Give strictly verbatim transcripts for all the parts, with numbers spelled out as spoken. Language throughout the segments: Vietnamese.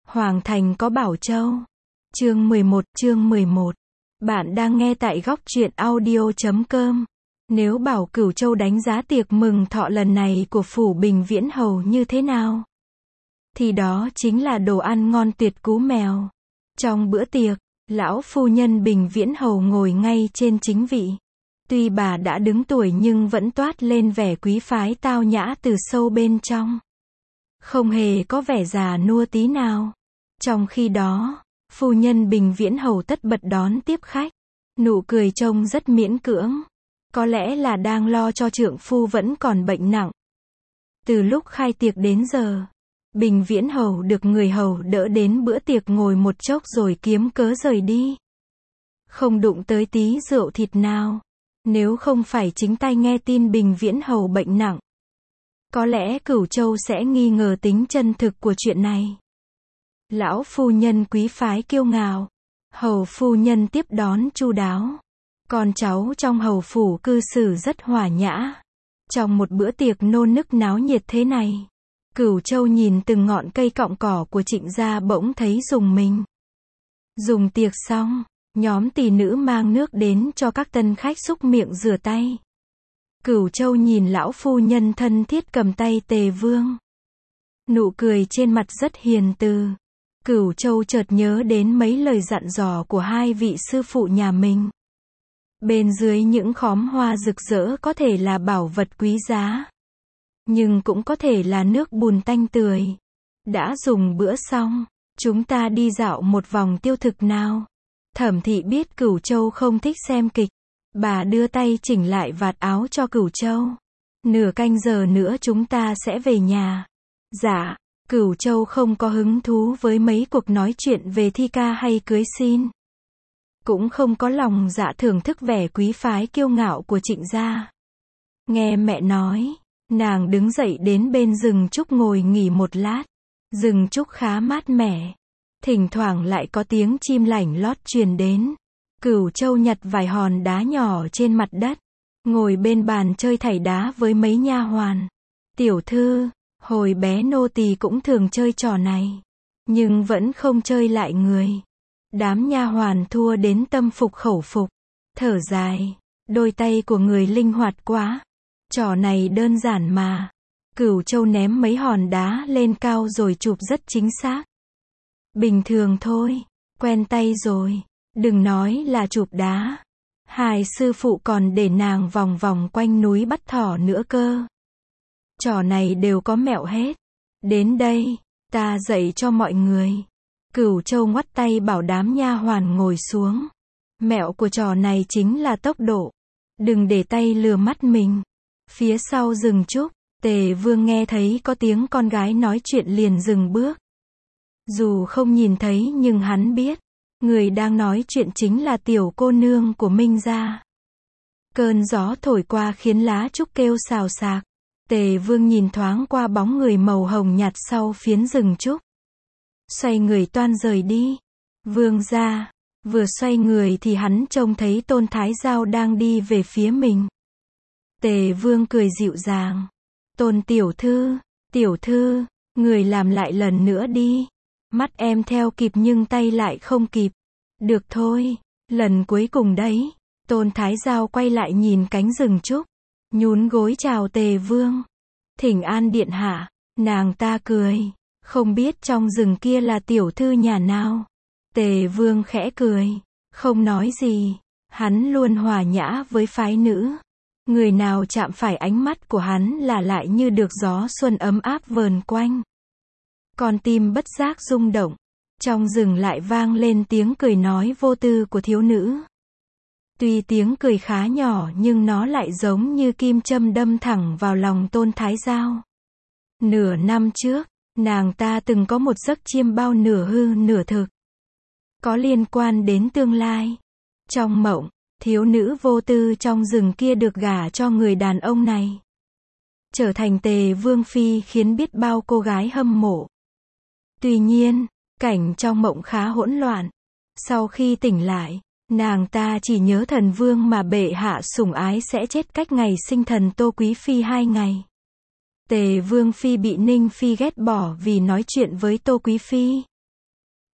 Hoàng thành có Bảo Châu. Chương mười một, chương mười một. Bạn đang nghe tại góc truyện audio chấm com. Nếu bảo Cửu Châu đánh giá tiệc mừng thọ lần này của phủ Bình Viễn Hầu như thế nào, thì đó chính là đồ ăn ngon tuyệt cú mèo. Trong bữa tiệc, lão phu nhân Bình Viễn Hầu ngồi ngay trên chính vị. Tuy bà đã đứng tuổi nhưng vẫn toát lên vẻ quý phái tao nhã từ sâu bên trong. Không hề có vẻ già nua tí nào. Trong khi đó, phu nhân Bình Viễn Hầu tất bật đón tiếp khách. Nụ cười trông rất miễn cưỡng. Có lẽ là đang lo cho trượng phu vẫn còn bệnh nặng. Từ lúc khai tiệc đến giờ, Bình Viễn Hầu được người hầu đỡ đến bữa tiệc ngồi một chốc rồi kiếm cớ rời đi. Không đụng tới tí rượu thịt nào. Nếu không phải chính tay nghe tin Bình Viễn Hầu bệnh nặng, có lẽ Cửu Châu sẽ nghi ngờ tính chân thực của chuyện này. Lão phu nhân quý phái kiêu ngạo, hầu phu nhân tiếp đón chu đáo. Con cháu trong hầu phủ cư xử rất hòa nhã. Trong một bữa tiệc nô nức náo nhiệt thế này, Cửu Châu nhìn từng ngọn cây cọng cỏ của Trịnh gia bỗng thấy rùng mình. Dùng tiệc xong, nhóm tỷ nữ mang nước đến cho các tân khách xúc miệng rửa tay. Cửu Châu nhìn lão phu nhân thân thiết cầm tay Tề Vương. Nụ cười trên mặt rất hiền từ. Cửu Châu chợt nhớ đến mấy lời dặn dò của hai vị sư phụ nhà mình. Bên dưới những khóm hoa rực rỡ có thể là bảo vật quý giá, nhưng cũng có thể là nước bùn tanh tưởi. Đã dùng bữa xong, chúng ta đi dạo một vòng tiêu thực nào. Thẩm thị biết Cửu Châu không thích xem kịch. Bà đưa tay chỉnh lại vạt áo cho Cửu Châu. Nửa canh giờ nữa chúng ta sẽ về nhà. Dạ, Cửu Châu không có hứng thú với mấy cuộc nói chuyện về thi ca hay cưới xin. Cũng không có lòng dạ thưởng thức vẻ quý phái kiêu ngạo của Trịnh gia. Nghe mẹ nói, nàng đứng dậy đến bên rừng trúc ngồi nghỉ một lát. Rừng trúc khá mát mẻ. Thỉnh thoảng lại có tiếng chim lảnh lót truyền đến. Cửu Châu nhặt vài hòn đá nhỏ trên mặt đất, ngồi bên bàn chơi thảy đá với mấy nha hoàn. Tiểu thư, hồi bé nô tỳ cũng thường chơi trò này, nhưng vẫn không chơi lại người. Đám nha hoàn thua đến tâm phục khẩu phục, thở dài, đôi tay của người linh hoạt quá. Trò này đơn giản mà. Cửu Châu ném mấy hòn đá lên cao rồi chụp rất chính xác. Bình thường thôi, quen tay rồi. Đừng nói là chụp đá. Hai sư phụ còn để nàng vòng vòng quanh núi bắt thỏ nữa cơ. Trò này đều có mẹo hết. Đến đây, ta dạy cho mọi người. Cửu Châu ngoắt tay bảo đám nha hoàn ngồi xuống. Mẹo của trò này chính là tốc độ. Đừng để tay lừa mắt mình. Phía sau rừng trúc, Tề Vương nghe thấy có tiếng con gái nói chuyện liền dừng bước. Dù không nhìn thấy nhưng hắn biết, người đang nói chuyện chính là tiểu cô nương của Minh gia. Cơn gió thổi qua khiến lá trúc kêu xào xạc. Tề Vương nhìn thoáng qua bóng người màu hồng nhạt sau phiến rừng trúc. Xoay người toan rời đi. Vương gia, vừa xoay người thì hắn trông thấy Tôn Thái Giao đang đi về phía mình. Tề Vương cười dịu dàng. Tôn tiểu thư, tiểu thư, người làm lại lần nữa đi. Mắt em theo kịp nhưng tay lại không kịp. Được thôi, lần cuối cùng đấy. Tôn Thái Giao quay lại nhìn cánh rừng trúc, nhún gối chào Tề Vương. Thỉnh an điện hạ. Nàng ta cười, không biết trong rừng kia là tiểu thư nhà nào. Tề Vương khẽ cười, không nói gì. Hắn luôn hòa nhã với phái nữ. Người nào chạm phải ánh mắt của hắn là lại như được gió xuân ấm áp vờn quanh. Con tim bất giác rung động. Trong rừng lại vang lên tiếng cười nói vô tư của thiếu nữ. Tuy tiếng cười khá nhỏ nhưng nó lại giống như kim châm đâm thẳng vào lòng Tôn Thái Giao. Nửa năm trước, nàng ta từng có một giấc chiêm bao nửa hư nửa thực. Có liên quan đến tương lai. Trong mộng, thiếu nữ vô tư trong rừng kia được gả cho người đàn ông này. Trở thành Tề Vương phi khiến biết bao cô gái hâm mộ. Tuy nhiên, cảnh trong mộng khá hỗn loạn. Sau khi tỉnh lại, nàng ta chỉ nhớ thần vương mà bệ hạ sủng ái sẽ chết cách ngày sinh thần Tô Quý Phi hai ngày. Tề Vương phi bị Ninh phi ghét bỏ vì nói chuyện với Tô Quý Phi.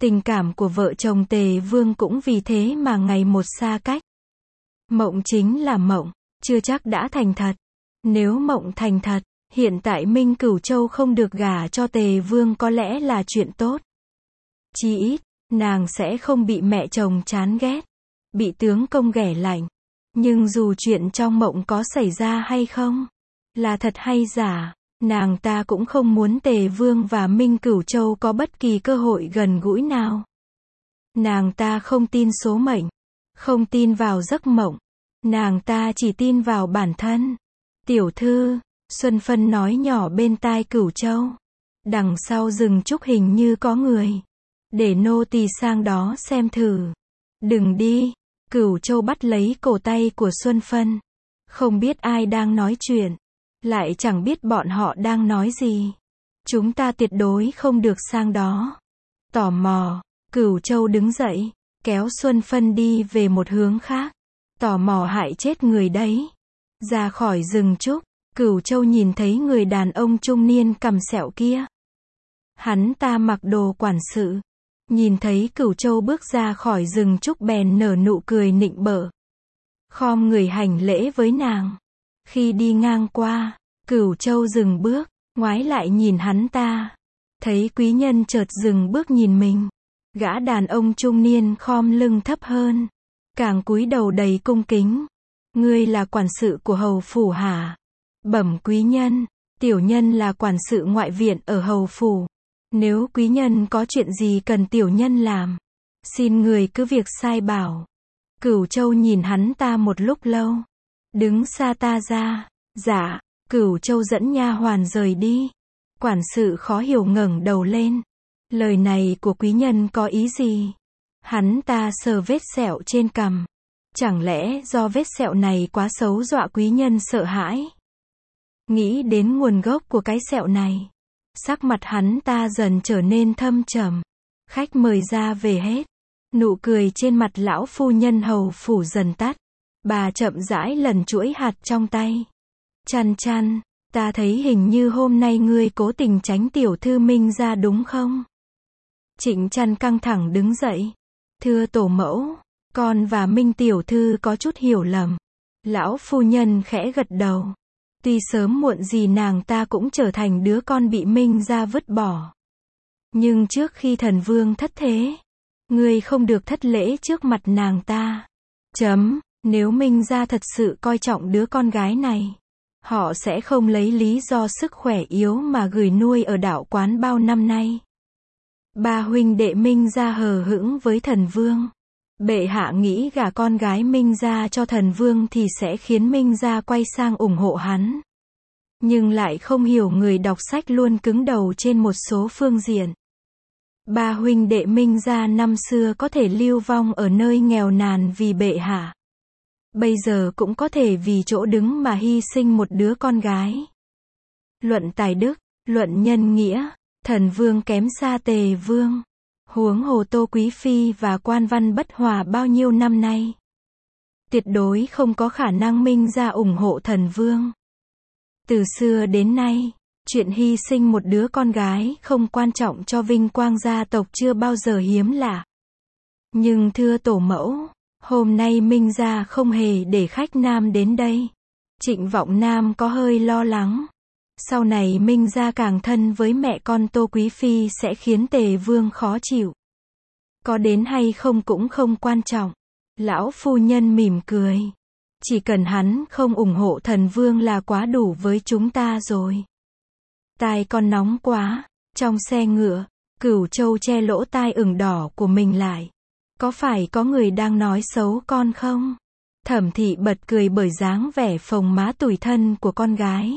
Tình cảm của vợ chồng Tề Vương cũng vì thế mà ngày một xa cách. Mộng chính là mộng, chưa chắc đã thành thật. Nếu mộng thành thật, hiện tại Minh Cửu Châu không được gả cho Tề Vương có lẽ là chuyện tốt. Chí ít, nàng sẽ không bị mẹ chồng chán ghét, bị tướng công ghẻ lạnh. Nhưng dù chuyện trong mộng có xảy ra hay không, là thật hay giả, nàng ta cũng không muốn Tề Vương và Minh Cửu Châu có bất kỳ cơ hội gần gũi nào. Nàng ta không tin số mệnh, không tin vào giấc mộng, nàng ta chỉ tin vào bản thân. Tiểu thư, Xuân Phân nói nhỏ bên tai Cửu Châu. Đằng sau rừng trúc hình như có người. Để nô tỳ sang đó xem thử. Đừng đi. Cửu Châu bắt lấy cổ tay của Xuân Phân. Không biết ai đang nói chuyện. Lại chẳng biết bọn họ đang nói gì. Chúng ta tuyệt đối không được sang đó. Tò mò, Cửu Châu đứng dậy, kéo Xuân Phân đi về một hướng khác. Tò mò hại chết người đấy. Ra khỏi rừng trúc, Cửu Châu nhìn thấy người đàn ông trung niên cằm sẹo kia. Hắn ta mặc đồ quản sự. Nhìn thấy Cửu Châu bước ra khỏi rừng trúc bèn nở nụ cười nịnh bợ. Khom người hành lễ với nàng. Khi đi ngang qua, Cửu Châu dừng bước, ngoái lại nhìn hắn ta. Thấy quý nhân chợt dừng bước nhìn mình. Gã đàn ông trung niên khom lưng thấp hơn. Càng cúi đầu đầy cung kính. Ngươi là quản sự của hầu phủ hả? Bẩm quý nhân, tiểu nhân là quản sự ngoại viện ở hầu phủ. Nếu quý nhân có chuyện gì cần tiểu nhân làm, xin người cứ việc sai bảo. Cửu Châu nhìn hắn ta một lúc lâu. Đứng xa ta ra. Dạ. Cửu Châu dẫn nha hoàn rời đi. Quản sự khó hiểu ngẩng đầu lên. Lời này của quý nhân có ý gì? Hắn ta sờ vết sẹo trên cằm. Chẳng lẽ do vết sẹo này quá xấu dọa quý nhân sợ hãi? Nghĩ đến nguồn gốc của cái sẹo này, sắc mặt hắn ta dần trở nên thâm trầm. Khách mời ra về hết. Nụ cười trên mặt lão phu nhân hầu phủ dần tắt. Bà chậm rãi lần chuỗi hạt trong tay. Chăn chăn, ta thấy hình như hôm nay ngươi cố tình tránh tiểu thư Minh ra đúng không? Trịnh Chăn căng thẳng đứng dậy. Thưa tổ mẫu, con và Minh tiểu thư có chút hiểu lầm. Lão phu nhân khẽ gật đầu. Tuy sớm muộn gì nàng ta cũng trở thành đứa con bị Minh ra vứt bỏ. Nhưng trước khi thần vương thất thế, ngươi không được thất lễ trước mặt nàng ta. Chấm, nếu Minh ra thật sự coi trọng đứa con gái này, họ sẽ không lấy lý do sức khỏe yếu mà gửi nuôi ở đạo quán bao năm nay. Ba huynh đệ Minh ra hờ hững với thần vương. Bệ hạ nghĩ gả con gái Minh ra cho thần vương thì sẽ khiến Minh ra quay sang ủng hộ hắn. Nhưng lại không hiểu người đọc sách luôn cứng đầu trên một số phương diện. Ba huynh đệ Minh ra năm xưa có thể lưu vong ở nơi nghèo nàn vì bệ hạ. Bây giờ cũng có thể vì chỗ đứng mà hy sinh một đứa con gái. Luận tài đức, luận nhân nghĩa, thần vương kém xa Tề Vương. Huống hồ Tô Quý Phi và Quan Văn bất hòa bao nhiêu năm nay. Tuyệt đối không có khả năng Minh ra ủng hộ thần vương. Từ xưa đến nay, chuyện hy sinh một đứa con gái không quan trọng cho vinh quang gia tộc chưa bao giờ hiếm lạ. Nhưng thưa tổ mẫu, hôm nay Minh gia không hề để khách nam đến đây. Trịnh Vọng Nam có hơi lo lắng. Sau này Minh gia càng thân với mẹ con Tô Quý Phi sẽ khiến Tề Vương khó chịu. Có đến hay không cũng không quan trọng. Lão phu nhân mỉm cười. Chỉ cần hắn không ủng hộ thần vương là quá đủ với chúng ta rồi. Tai con nóng quá. Trong xe ngựa, Cửu Châu che lỗ tai ửng đỏ của mình lại. Có phải có người đang nói xấu con không? Thẩm Thị bật cười bởi dáng vẻ phồng má tủi thân của con gái.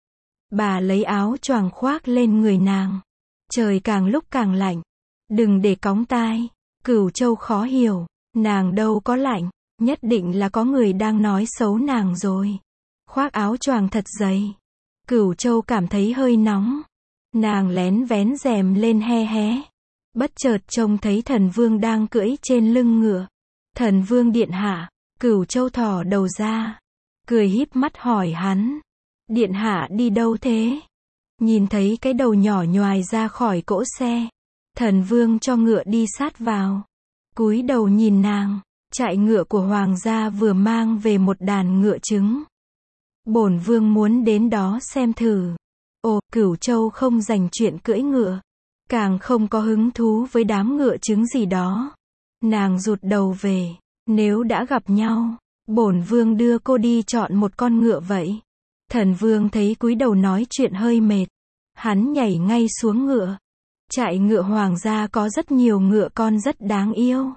Bà lấy áo choàng khoác lên người nàng. Trời càng lúc càng lạnh. Đừng để cóng tai. Cửu Châu khó hiểu. Nàng đâu có lạnh. Nhất định là có người đang nói xấu nàng rồi. Khoác áo choàng thật dày. Cửu Châu cảm thấy hơi nóng. Nàng lén vén rèm lên he hé. Bất chợt trông thấy thần vương đang cưỡi trên lưng ngựa. Thần vương điện hạ. Cửu Châu thò đầu ra. Cười híp mắt hỏi hắn. Điện hạ đi đâu thế? Nhìn thấy cái đầu nhỏ nhoài ra khỏi cỗ xe. Thần vương cho ngựa đi sát vào. Cúi đầu nhìn nàng, trại ngựa của hoàng gia vừa mang về một đàn ngựa trứng. Bổn vương muốn đến đó xem thử. Ồ, Cửu Châu không dành chuyện cưỡi ngựa, càng không có hứng thú với đám ngựa trứng gì đó. Nàng rụt đầu về, nếu đã gặp nhau, bổn vương đưa cô đi chọn một con ngựa vậy. Thần vương thấy cúi đầu nói chuyện hơi mệt, hắn nhảy ngay xuống ngựa. Trại ngựa hoàng gia có rất nhiều ngựa con rất đáng yêu.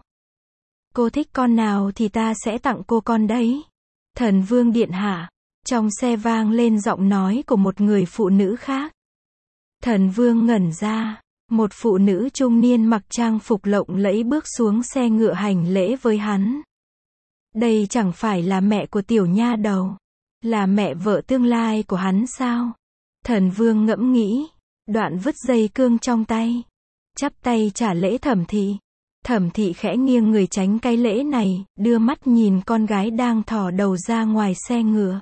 Cô thích con nào thì ta sẽ tặng cô con đấy. Thần vương điện hạ. Trong xe vang lên giọng nói của một người phụ nữ khác. Thần vương ngẩn ra, một phụ nữ trung niên mặc trang phục lộng lẫy bước xuống xe ngựa hành lễ với hắn. Đây chẳng phải là mẹ của tiểu nha đầu, là mẹ vợ tương lai của hắn sao? Thần vương ngẫm nghĩ, đoạn vứt dây cương trong tay, chắp tay trả lễ Thẩm thị. Thẩm thị khẽ nghiêng người tránh cái lễ này, đưa mắt nhìn con gái đang thò đầu ra ngoài xe ngựa.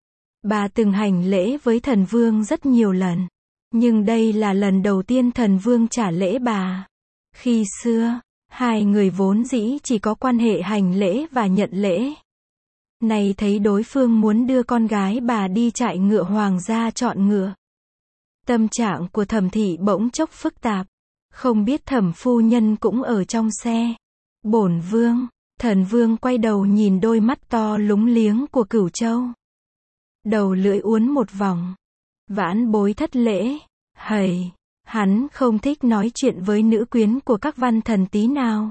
Bà từng hành lễ với thần vương rất nhiều lần, nhưng đây là lần đầu tiên thần vương trả lễ bà. Khi xưa, hai người vốn dĩ chỉ có quan hệ hành lễ và nhận lễ. Nay thấy đối phương muốn đưa con gái bà đi trại ngựa hoàng gia chọn ngựa. Tâm trạng của Thẩm thị bỗng chốc phức tạp, không biết Thẩm phu nhân cũng ở trong xe. Bổn vương, thần vương quay đầu nhìn đôi mắt to lúng liếng của Cửu Châu. Đầu lưỡi uốn một vòng. Vãn bối thất lễ. Hầy, hắn không thích nói chuyện với nữ quyến của các văn thần tí nào.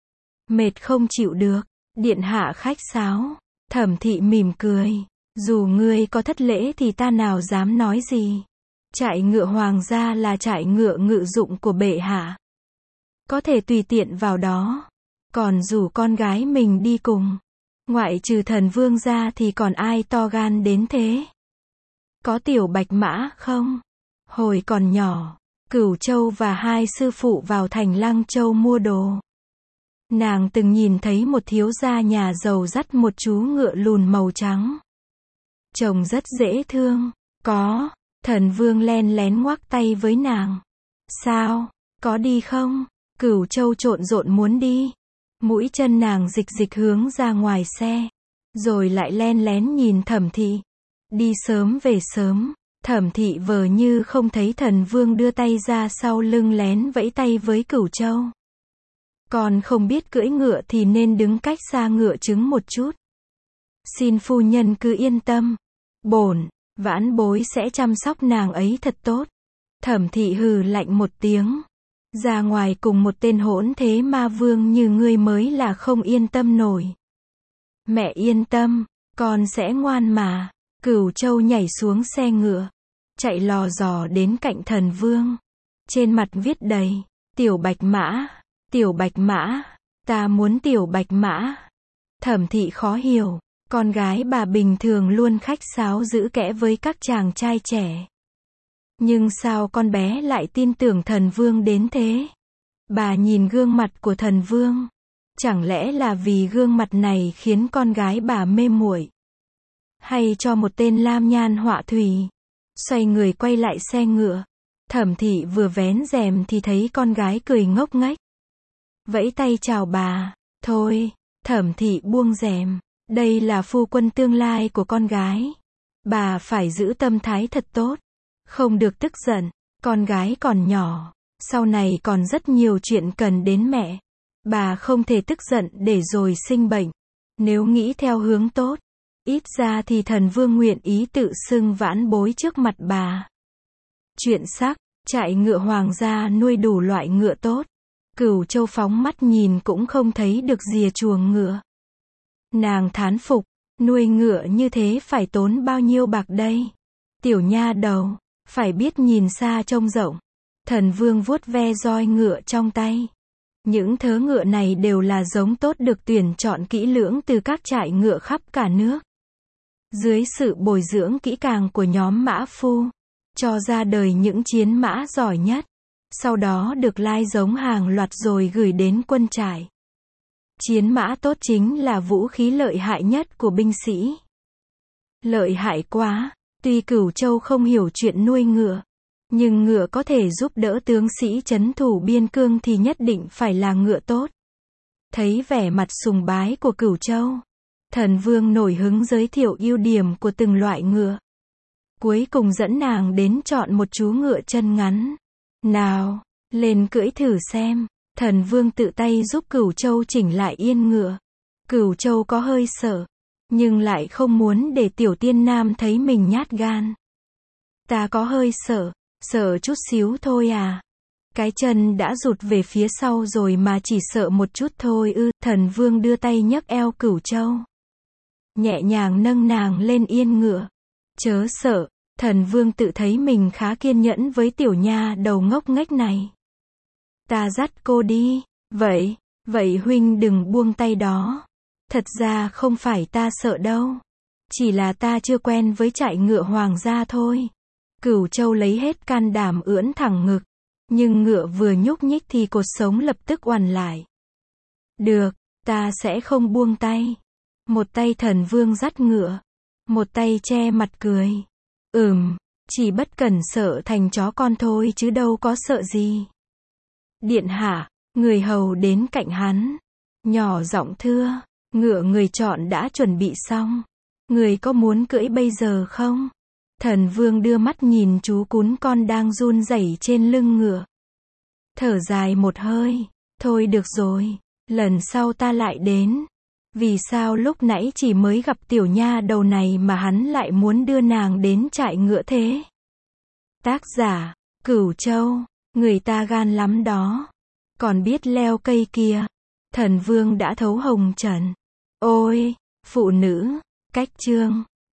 Mệt không chịu được, điện hạ khách sáo. Thẩm thị mỉm cười. Dù ngươi có thất lễ thì ta nào dám nói gì. Trại ngựa hoàng gia là trại ngựa ngự dụng của bệ hạ. Có thể tùy tiện vào đó. Còn rủ con gái mình đi cùng. Ngoại trừ thần vương ra thì còn ai to gan đến thế? Có tiểu bạch mã không? Hồi còn nhỏ, Cửu Châu và hai sư phụ vào thành Lăng Châu mua đồ. Nàng từng nhìn thấy một thiếu gia nhà giàu dắt một chú ngựa lùn màu trắng. Trông rất dễ thương. Có, thần vương len lén ngoắc tay với nàng. Sao, có đi không? Cửu Châu trộn rộn muốn đi. Mũi chân nàng dịch dịch hướng ra ngoài xe, rồi lại len lén nhìn Thẩm thị. Đi sớm về sớm, Thẩm thị vờ như không thấy thần vương đưa tay ra sau lưng lén vẫy tay với Cửu Châu. Còn không biết cưỡi ngựa thì nên đứng cách xa ngựa trứng một chút. Xin phu nhân cứ yên tâm, bổn, vãn bối sẽ chăm sóc nàng ấy thật tốt. Thẩm thị hừ lạnh một tiếng. Ra ngoài cùng một tên hỗn thế ma vương như ngươi mới là không yên tâm nổi. Mẹ yên tâm, con sẽ ngoan mà. Cửu Châu nhảy xuống xe ngựa, chạy lò dò đến cạnh thần vương. Trên mặt viết đầy, tiểu bạch mã, tiểu bạch mã, ta muốn tiểu bạch mã. Thẩm thị khó hiểu, con gái bà bình thường luôn khách sáo giữ kẽ với các chàng trai trẻ. Nhưng sao con bé lại tin tưởng thần vương đến thế? Bà nhìn gương mặt của thần vương. Chẳng lẽ là vì gương mặt này khiến con gái bà mê muội? Hay cho một tên lam nhan họa thủy? Xoay người quay lại xe ngựa. Thẩm thị vừa vén rèm thì thấy con gái cười ngốc nghếch. Vẫy tay chào bà. Thôi, Thẩm thị buông rèm. Đây là phu quân tương lai của con gái. Bà phải giữ tâm thái thật tốt. Không được tức giận, con gái còn nhỏ, sau này còn rất nhiều chuyện cần đến mẹ. Bà không thể tức giận để rồi sinh bệnh. Nếu nghĩ theo hướng tốt, ít ra thì thần vương nguyện ý tự xưng vãn bối trước mặt bà. Chuyện sắc, trại ngựa hoàng gia nuôi đủ loại ngựa tốt. Cửu Châu phóng mắt nhìn cũng không thấy được rìa chuồng ngựa. Nàng thán phục, nuôi ngựa như thế phải tốn bao nhiêu bạc đây? Tiểu nha đầu, phải biết nhìn xa trông rộng. Thần vương vuốt ve roi ngựa trong tay. Những thớ ngựa này đều là giống tốt được tuyển chọn kỹ lưỡng từ các trại ngựa khắp cả nước. Dưới sự bồi dưỡng kỹ càng của nhóm mã phu, cho ra đời những chiến mã giỏi nhất. Sau đó được lai giống hàng loạt rồi gửi đến quân trại. Chiến mã tốt chính là vũ khí lợi hại nhất của binh sĩ. Lợi hại quá, tuy Cửu Châu không hiểu chuyện nuôi ngựa, Nhưng ngựa có thể giúp đỡ tướng sĩ trấn thủ biên cương thì nhất định phải là ngựa tốt. Thấy vẻ mặt sùng bái của Cửu Châu, Thần Vương nổi hứng giới thiệu ưu điểm của từng loại ngựa. Cuối cùng dẫn nàng đến chọn một chú ngựa chân ngắn. Nào, lên cưỡi thử xem. Thần Vương tự tay giúp Cửu Châu chỉnh lại yên ngựa. Cửu Châu có hơi sợ, nhưng lại không muốn để Tiểu Tiên Nam thấy mình nhát gan. Ta có hơi sợ, sợ chút xíu thôi à. Cái chân đã rụt về phía sau rồi mà chỉ sợ một chút thôi ư. Thần Vương đưa tay nhấc eo Cửu Châu, nhẹ nhàng nâng nàng lên yên ngựa. Chớ sợ, Thần Vương tự thấy mình khá kiên nhẫn với tiểu nha đầu ngốc nghếch này. Ta dắt cô đi. Vậy, vậy huynh đừng buông tay đó. Thật ra không phải ta sợ đâu. Chỉ là ta chưa quen với trại ngựa hoàng gia thôi. Cửu Châu lấy hết can đảm ưỡn thẳng ngực. Nhưng ngựa vừa nhúc nhích thì cột sống lập tức oằn lại. Được, ta sẽ không buông tay. Một tay Thần Vương dắt ngựa, một tay che mặt cười. Ừm, chỉ bất cẩn sợ thành chó con thôi chứ đâu có sợ gì. Điện hạ, người hầu đến cạnh hắn, nhỏ giọng thưa, ngựa người chọn đã chuẩn bị xong. Người có muốn cưỡi bây giờ không? Thần Vương đưa mắt nhìn chú cún con đang run rẩy trên lưng ngựa. Thở dài một hơi, thôi được rồi, lần sau ta lại đến. Vì sao lúc nãy chỉ mới gặp tiểu nha đầu này mà hắn lại muốn đưa nàng đến trại ngựa thế? Tác giả, Cửu Châu, người ta gan lắm đó. Còn biết leo cây kia. Thần Vương đã thấu hồng trần. Ôi, phụ nữ, cách chương.